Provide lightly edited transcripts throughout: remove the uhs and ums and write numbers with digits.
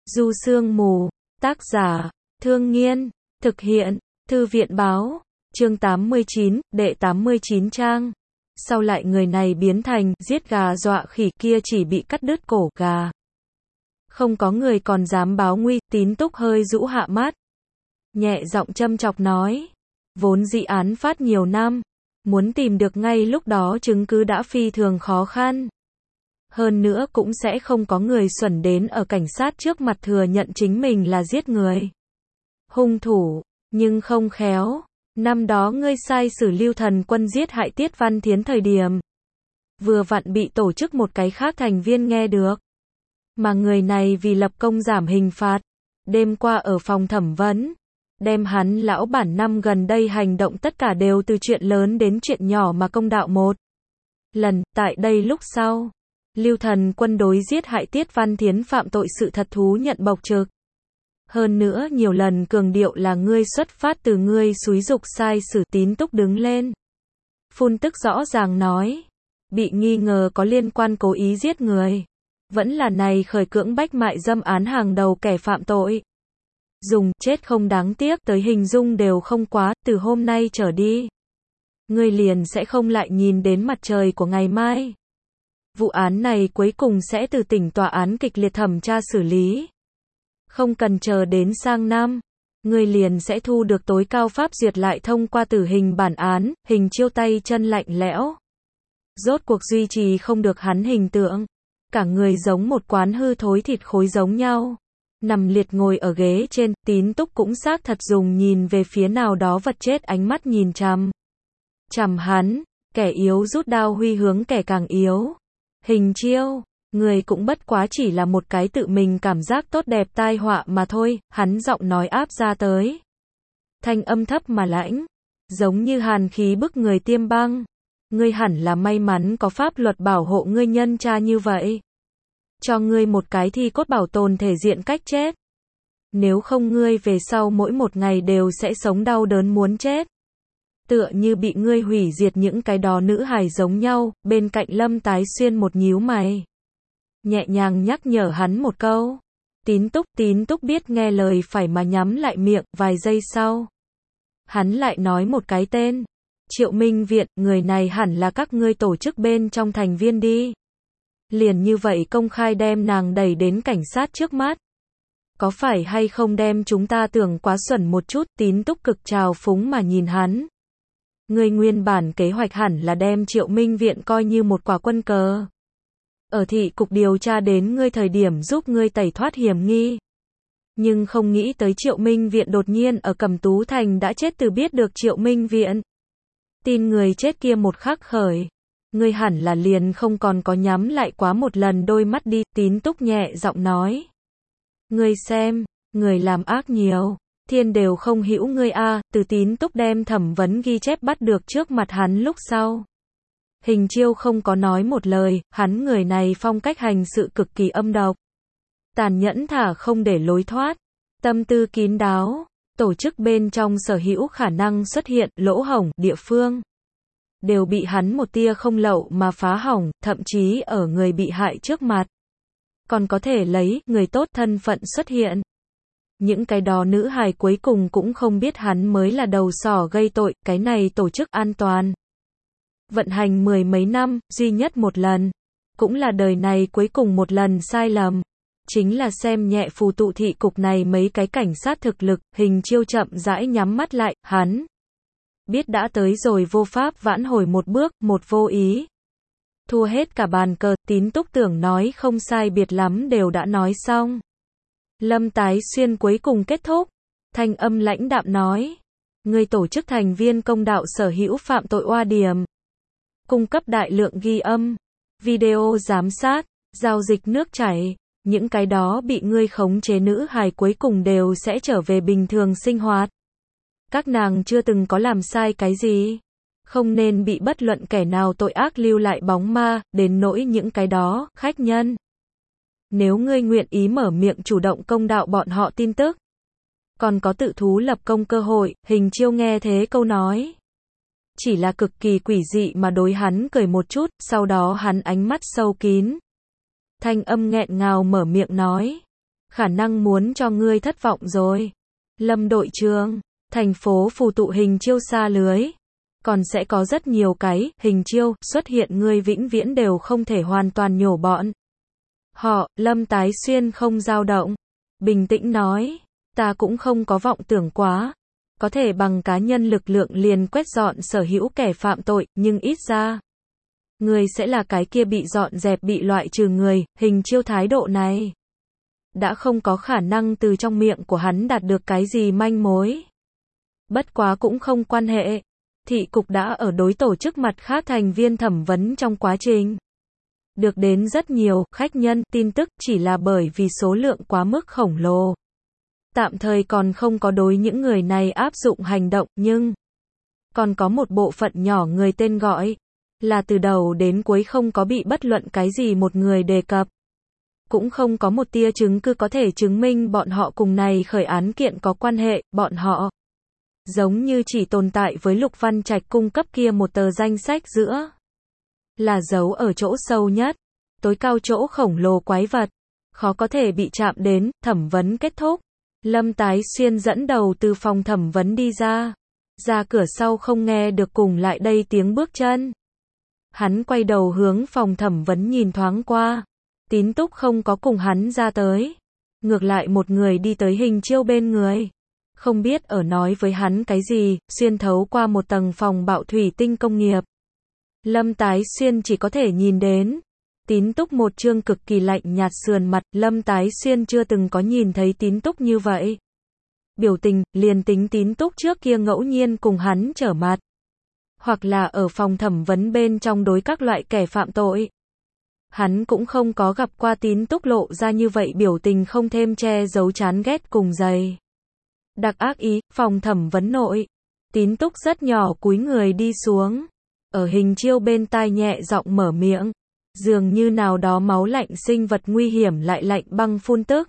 Du Sương Mù, tác giả, Thương Nghiên, thực hiện, Thư viện báo, chương 89, đệ 89 trang. Sau lại người này biến thành, giết gà dọa khỉ, kia chỉ bị cắt đứt cổ gà. Không có người còn dám báo nguy, Tín Túc hơi rũ hạ mắt. Nhẹ giọng châm chọc nói, vốn dĩ án phát nhiều năm, muốn tìm được ngay lúc đó chứng cứ đã phi thường khó khăn. Hơn nữa cũng sẽ không có người xuẩn đến ở cảnh sát trước mặt thừa nhận chính mình là giết người. Hung thủ, nhưng không khéo. Năm đó ngươi sai sử Lưu Thần Quân giết hại Tiết Văn Thiến thời điểm. Vừa vặn bị tổ chức một cái khác thành viên nghe được. Mà người này vì lập công giảm hình phạt. Đêm qua ở phòng thẩm vấn. Đem hắn lão bản năm gần đây hành động tất cả đều từ chuyện lớn đến chuyện nhỏ mà công đạo một lần, tại đây lúc sau. Lưu Thần Quân đối giết hại Tiết Văn Thiến phạm tội sự thật thú nhận bộc trực. Hơn nữa nhiều lần cường điệu là ngươi xuất phát từ ngươi xúi giục sai sử. Tín Túc đứng lên. Phun tức rõ ràng nói. Bị nghi ngờ có liên quan cố ý giết người. Vẫn là này khởi cưỡng bách mại dâm án hàng đầu kẻ phạm tội. Dùng chết không đáng tiếc tới hình dung đều không quá, từ hôm nay trở đi. Ngươi liền sẽ không lại nhìn đến mặt trời của ngày mai. Vụ án này cuối cùng sẽ từ tỉnh tòa án kịch liệt thẩm tra xử lý. Không cần chờ đến sang năm, ngươi liền sẽ thu được tối cao pháp duyệt lại thông qua tử hình bản án, Hình Chiêu tay chân lạnh lẽo. Rốt cuộc duy trì không được hắn hình tượng. Cả người giống một quán hư thối thịt khối giống nhau. Nằm liệt ngồi ở ghế trên, Tín Túc cũng xác thật dùng nhìn về phía nào đó vật chết ánh mắt nhìn chằm hắn, kẻ yếu rút đao huy hướng kẻ càng yếu. Hình Chiêu, người cũng bất quá chỉ là một cái tự mình cảm giác tốt đẹp tai họa mà thôi, hắn giọng nói áp ra tới. Thanh âm thấp mà lãnh, giống như hàn khí bức người tiêm băng. Ngươi hẳn là may mắn có pháp luật bảo hộ ngươi nhân tra như vậy. Cho ngươi một cái thi cốt bảo tồn thể diện cách chết. Nếu không ngươi về sau mỗi một ngày đều sẽ sống đau đớn muốn chết. Tựa như bị ngươi hủy diệt những cái đó nữ hài giống nhau, bên cạnh Lâm Tái Xuyên một nhíu mày. Nhẹ nhàng nhắc nhở hắn một câu. Tín Túc biết nghe lời phải mà nhắm lại miệng, vài giây sau. Hắn lại nói một cái tên. Triệu Minh Viện, người này hẳn là các ngươi tổ chức bên trong thành viên đi. Liền như vậy công khai đem nàng đẩy đến cảnh sát trước mắt. Có phải hay không đem chúng ta tưởng quá xuẩn một chút. Tín Túc cực trào phúng mà nhìn hắn. Ngươi nguyên bản kế hoạch hẳn là đem Triệu Minh Viện coi như một quả quân cờ. Ở thị cục điều tra đến ngươi thời điểm giúp ngươi tẩy thoát hiểm nghi. Nhưng không nghĩ tới Triệu Minh Viện đột nhiên ở Cẩm Tú Thành đã chết từ biết được Triệu Minh Viện. Tin người chết kia một khắc khởi. Ngươi hẳn là liền không còn có nhắm lại quá một lần đôi mắt đi. Tín Túc nhẹ giọng nói. Ngươi xem, người làm ác nhiều. Thiên đều không hữu ngươi a. Từ Tín Túc đem thẩm vấn ghi chép bắt được trước mặt hắn lúc sau. Hình Chiêu không có nói một lời, hắn người này phong cách hành sự cực kỳ âm độc. Tàn nhẫn thả không để lối thoát. Tâm tư kín đáo. Tổ chức bên trong sở hữu khả năng xuất hiện lỗ hổng địa phương. Đều bị hắn một tia không lậu mà phá hỏng, thậm chí ở người bị hại trước mặt. Còn có thể lấy người tốt thân phận xuất hiện. Những cái đó nữ hài cuối cùng cũng không biết hắn mới là đầu sỏ gây tội, cái này tổ chức an toàn. Vận hành mười mấy năm, duy nhất một lần. Cũng là đời này cuối cùng một lần sai lầm. Chính là xem nhẹ phù tụ thị cục này mấy cái cảnh sát thực lực. Hình Chiêu chậm rãi nhắm mắt lại, hắn biết đã tới rồi vô pháp vãn hồi một bước, một vô ý. Thua hết cả bàn cờ. Tín Túc tưởng nói không sai biệt lắm đều đã nói xong. Lâm Tái Xuyên cuối cùng kết thúc. Thanh âm lãnh đạm nói. Người tổ chức thành viên công đạo sở hữu phạm tội oa điểm. Cung cấp đại lượng ghi âm, video giám sát, giao dịch nước chảy. Những cái đó bị ngươi khống chế nữ hài cuối cùng đều sẽ trở về bình thường sinh hoạt. Các nàng chưa từng có làm sai cái gì. Không nên bị bất luận kẻ nào tội ác lưu lại bóng ma, đến nỗi những cái đó, khách nhân. Nếu ngươi nguyện ý mở miệng chủ động công đạo bọn họ tin tức. Còn có tự thú lập công cơ hội. Hình Chiêu nghe thế câu nói. Chỉ là cực kỳ quỷ dị mà đối hắn cười một chút, sau đó hắn ánh mắt sâu kín. Thanh âm nghẹn ngào mở miệng nói. khả năng muốn cho ngươi thất vọng rồi. Lâm đội trưởng, thành phố phù tụ hình chiêu xa lưới. Còn sẽ có rất nhiều cái hình chiêu xuất hiện, ngươi vĩnh viễn đều không thể hoàn toàn nhổ bọn họ. Lâm Tái Xuyên không dao động, bình tĩnh nói, ta cũng không có vọng tưởng quá, có thể bằng cá nhân lực lượng liền quét dọn sở hữu kẻ phạm tội, nhưng ít ra, ngươi sẽ là cái kia bị dọn dẹp bị loại trừ người. Hình chiêu thái độ này đã không có khả năng từ trong miệng của hắn đạt được cái gì manh mối. Bất quá cũng không quan hệ. Thị cục đã ở đối tổ chức mặt khác thành viên thẩm vấn trong quá trình được đến rất nhiều khách nhân, tin tức, chỉ là bởi vì số lượng quá mức khổng lồ. Tạm thời còn không có đối những người này áp dụng hành động, nhưng còn có một bộ phận nhỏ người tên gọi là từ đầu đến cuối không có bị bất luận cái gì một người đề cập. Cũng không có một tia chứng cứ có thể chứng minh bọn họ cùng này khởi án kiện có quan hệ. Bọn họ giống như chỉ tồn tại với Lục Văn Trạch cung cấp kia một tờ danh sách giữa là giấu ở chỗ sâu nhất, tối cao chỗ khổng lồ quái vật, khó có thể bị chạm đến. Thẩm vấn kết thúc, Lâm Tái Xuyên dẫn đầu từ phòng thẩm vấn đi ra. Ra cửa sau không nghe được cùng lại đây tiếng bước chân. Hắn quay đầu hướng phòng thẩm vấn nhìn thoáng qua. Tín Túc không có cùng hắn ra tới. Ngược lại một người đi tới hình chiêu bên người. Không biết ở nói với hắn cái gì, xuyên thấu qua một tầng phòng bạo thủy tinh công nghiệp. Lâm Tái Xuyên chỉ có thể nhìn đến Tín Túc một trương cực kỳ lạnh nhạt sườn mặt. Lâm Tái Xuyên chưa từng có nhìn thấy Tín Túc như vậy. Biểu tình, liền tính Tín Túc trước kia ngẫu nhiên cùng hắn trở mặt. Hoặc là ở phòng thẩm vấn bên trong đối các loại kẻ phạm tội. Hắn cũng không có gặp qua Tín Túc lộ ra như vậy biểu tình không thêm che giấu chán ghét cùng dày đặc ác ý. Phòng thẩm vấn nội, Tín Túc rất nhỏ cúi người đi xuống. Ở hình chiêu bên tai nhẹ giọng mở miệng. Dường như nào đó máu lạnh sinh vật nguy hiểm lại lạnh băng phun tức.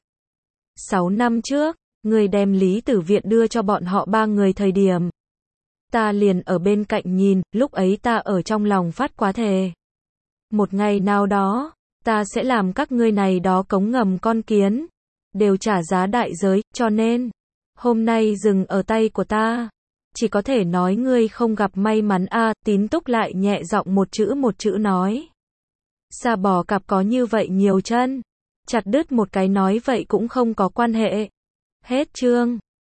6 năm trước, người đem Lý Tử Viện đưa cho bọn họ 3 người thời điểm. Ta liền ở bên cạnh nhìn, lúc ấy ta ở trong lòng phát quá thề. Một ngày nào đó, ta sẽ làm các ngươi này đó cống ngầm con kiến. Đều trả giá đại giới, cho nên, hôm nay dừng ở tay của ta. Chỉ có thể nói ngươi không gặp may mắn a. Tín Túc lại nhẹ giọng một chữ nói. Sa bò cạp có như vậy nhiều chân. Chặt đứt một cái nói vậy cũng không có quan hệ. Hết chương.